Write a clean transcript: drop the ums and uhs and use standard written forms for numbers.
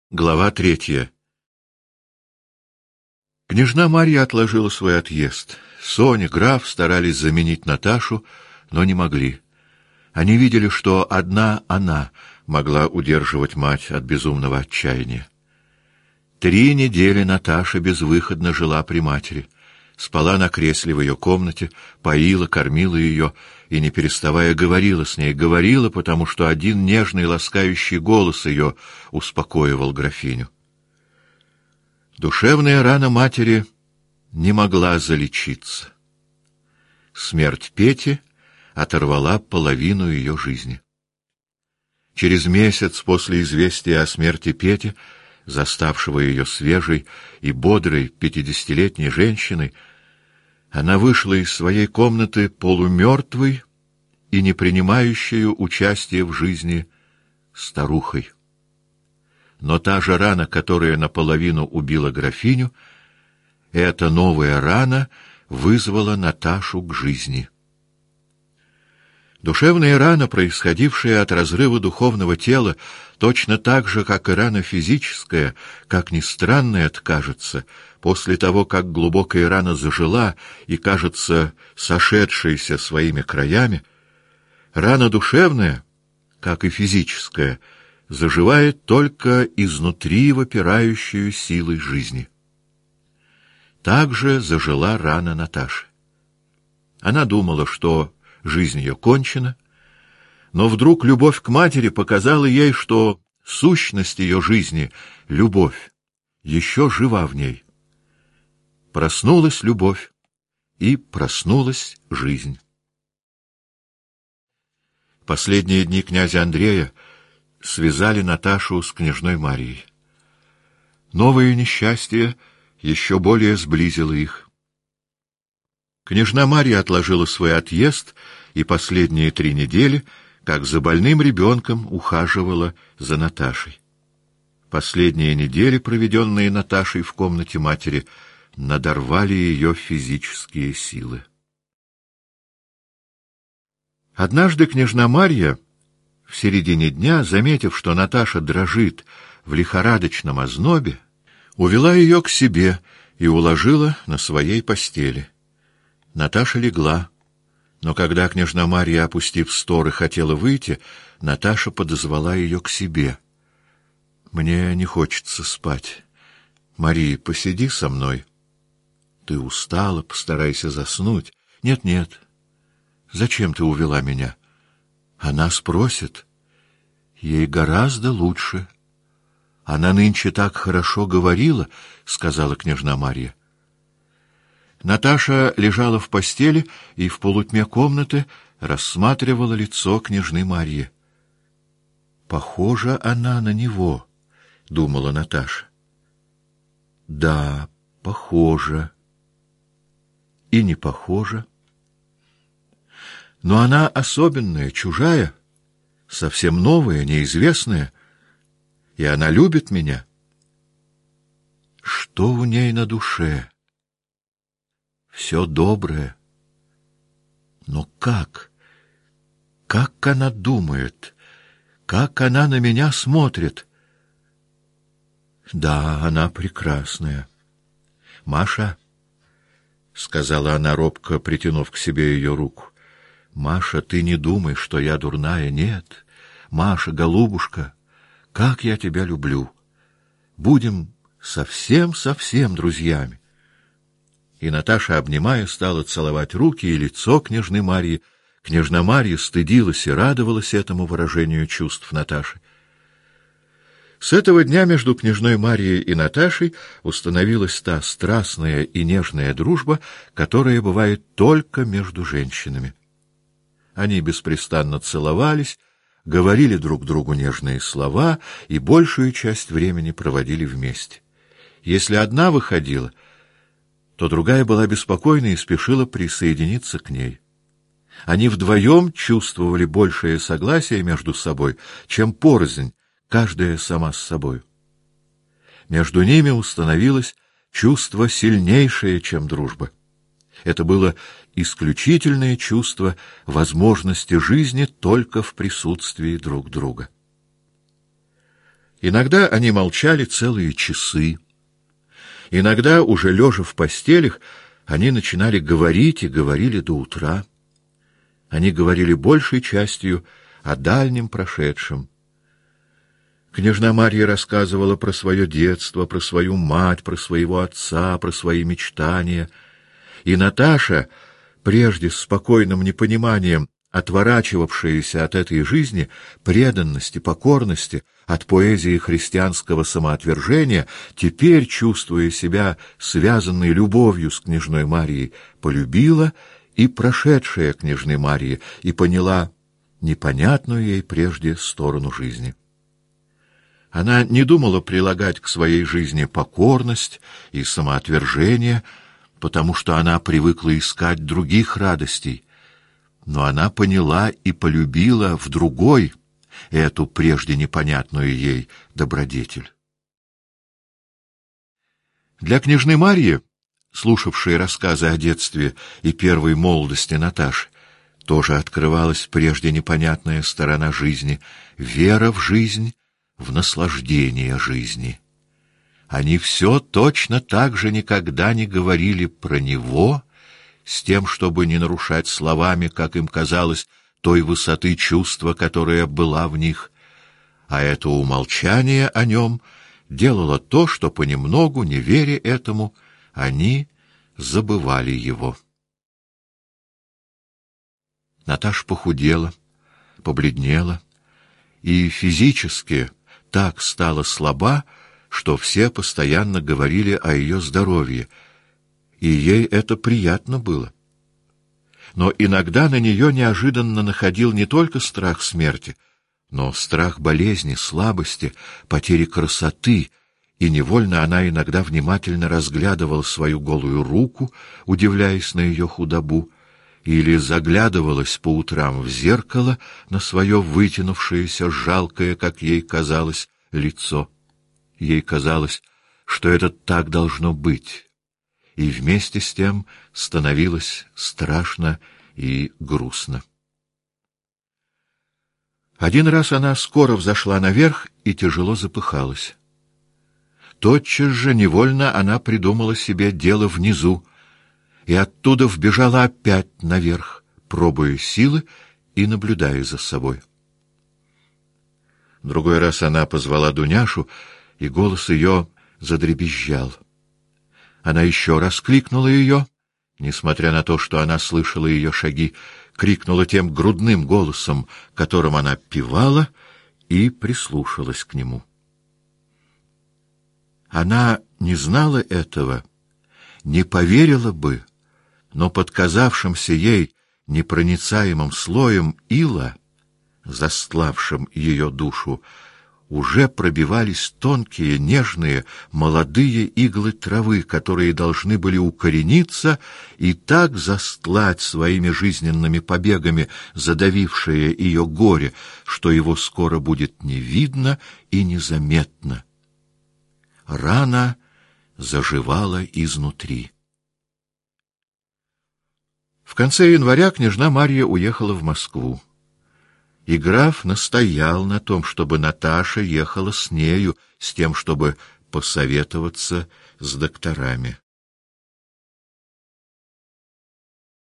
Глава 3. Княжна Марья отложила свой отъезд. Соня, граф старались заменить Наташу, но не могли. Они видели, что одна она могла удерживать мать от безумного отчаяния. 3 недели Наташа безвыходно жила при матери. Спала на кресле в ее комнате, поила, кормила ее и, не переставая, говорила с ней. Говорила, потому что один нежный ласкающий голос ее успокоивал графиню. Душевная рана матери не могла залечиться. Смерть Пети оторвала половину ее жизни. Через месяц после известия о смерти Пети, заставшего ее свежей и бодрой 50-летней женщиной, она вышла из своей комнаты полумертвой и не принимающей участия в жизни старухой. Но та же рана, которая наполовину убила графиню, эта новая рана вызвала Наташу к жизни. Душевная рана, происходившая от разрыва духовного тела, точно так же, как и рана физическая, как ни странно это кажется, после того, как глубокая рана зажила и, кажется, сошедшаяся своими краями, рана душевная, как и физическая, заживает только изнутри вопирающую силой жизни. Так же зажила рана Наташи. Она думала, что жизнь ее кончена, но вдруг любовь к матери показала ей, что сущность ее жизни, любовь, еще жива в ней. Проснулась любовь, и проснулась жизнь. Последние дни князя Андрея связали Наташу с княжной Марьей. Новое несчастье еще более сблизило их. Княжна Марья отложила свой отъезд и последние 3 недели, как за больным ребенком, ухаживала за Наташей. Последние недели, проведенные Наташей в комнате матери, надорвали ее физические силы. Однажды княжна Марья, в середине дня, заметив, что Наташа дрожит в лихорадочном ознобе, увела ее к себе и уложила на своей постели. Наташа легла, но когда княжна Марья, опустив сторы, хотела выйти, Наташа подозвала ее к себе. — Мне не хочется спать. Мария, посиди со мной. — Ты устала, постарайся заснуть. — Нет. Зачем ты увела меня? Она спросит. Ей гораздо лучше. Она нынче так хорошо говорила, — сказала княжна Марья. Наташа лежала в постели и в полутьме комнаты рассматривала лицо княжны Марьи. «Похожа она на него», — думала Наташа. «Да, похожа. И не похожа. Но она особенная, чужая, совсем новая, неизвестная, и она любит меня. Что в ней на душе?» Все доброе. Но как? Как она думает? Как она на меня смотрит? Да, она прекрасная. Маша, — сказала она робко, притянув к себе ее руку, — Маша, ты не думай, что я дурная. Нет. Маша, голубушка, как я тебя люблю. Будем совсем друзьями. И Наташа, обнимая, стала целовать руки и лицо княжны Марьи. Княжна Марья стыдилась и радовалась этому выражению чувств Наташи. С этого дня между княжной Марьей и Наташей установилась та страстная и нежная дружба, которая бывает только между женщинами. Они беспрестанно целовались, говорили друг другу нежные слова и большую часть времени проводили вместе. Если одна выходила, то другая была беспокойна и спешила присоединиться к ней. Они вдвоем чувствовали большее согласие между собой, чем порознь, каждая сама с собой. Между ними установилось чувство сильнейшее, чем дружба. Это было исключительное чувство возможности жизни только в присутствии друг друга. Иногда они молчали целые часы. Иногда, уже лежа в постелях, они начинали говорить и говорили до утра. Они говорили большей частью о дальнем прошедшем. Княжна Марья рассказывала про свое детство, про свою мать, про своего отца, про свои мечтания. И Наташа, прежде с спокойным непониманием отворачивавшаяся от этой жизни, преданности, покорности, от поэзии христианского самоотвержения, теперь, чувствуя себя связанной любовью с княжной Марьей, полюбила и прошедшая княжны Марьи и поняла непонятную ей прежде сторону жизни. Она не думала прилагать к своей жизни покорность и самоотвержение, потому что она привыкла искать других радостей, но она поняла и полюбила в другой эту прежде непонятную ей добродетель. Для княжны Марьи, слушавшей рассказы о детстве и первой молодости Наташи, тоже открывалась прежде непонятная сторона жизни, вера в жизнь, в наслаждение жизни. Они все точно так же никогда не говорили про него, с тем, чтобы не нарушать словами, как им казалось, той высоты чувства, которая была в них, а это умолчание о нем делало то, что понемногу, не веря этому, они забывали его. Наташа похудела, побледнела и физически так стала слаба, что все постоянно говорили о ее здоровье, и ей это приятно было. Но иногда на нее неожиданно находил не только страх смерти, но страх болезни, слабости, потери красоты, и невольно она иногда внимательно разглядывала свою голую руку, удивляясь на ее худобу, или заглядывалась по утрам в зеркало на свое вытянувшееся, жалкое, как ей казалось, лицо. Ей казалось, что это так должно быть, и вместе с тем становилось страшно и грустно. Один раз она скоро взошла наверх и тяжело запыхалась. Тотчас же невольно она придумала себе дело внизу, и оттуда вбежала опять наверх, пробуя силы и наблюдая за собой. Другой раз она позвала Дуняшу, и голос ее задребезжал. Она еще раз кликнула ее, несмотря на то, что она слышала ее шаги, крикнула тем грудным голосом, которым она певала, и прислушалась к нему. Она не знала этого, не поверила бы, но под казавшимся ей непроницаемым слоем ила, застлавшим ее душу, уже пробивались тонкие, нежные, молодые иглы травы, которые должны были укорениться и так застлать своими жизненными побегами задавившее ее горе, что его скоро будет не видно и незаметно. Рана заживала изнутри. В конце января княжна Марья уехала в Москву. И граф настоял на том, чтобы Наташа ехала с нею, с тем, чтобы посоветоваться с докторами.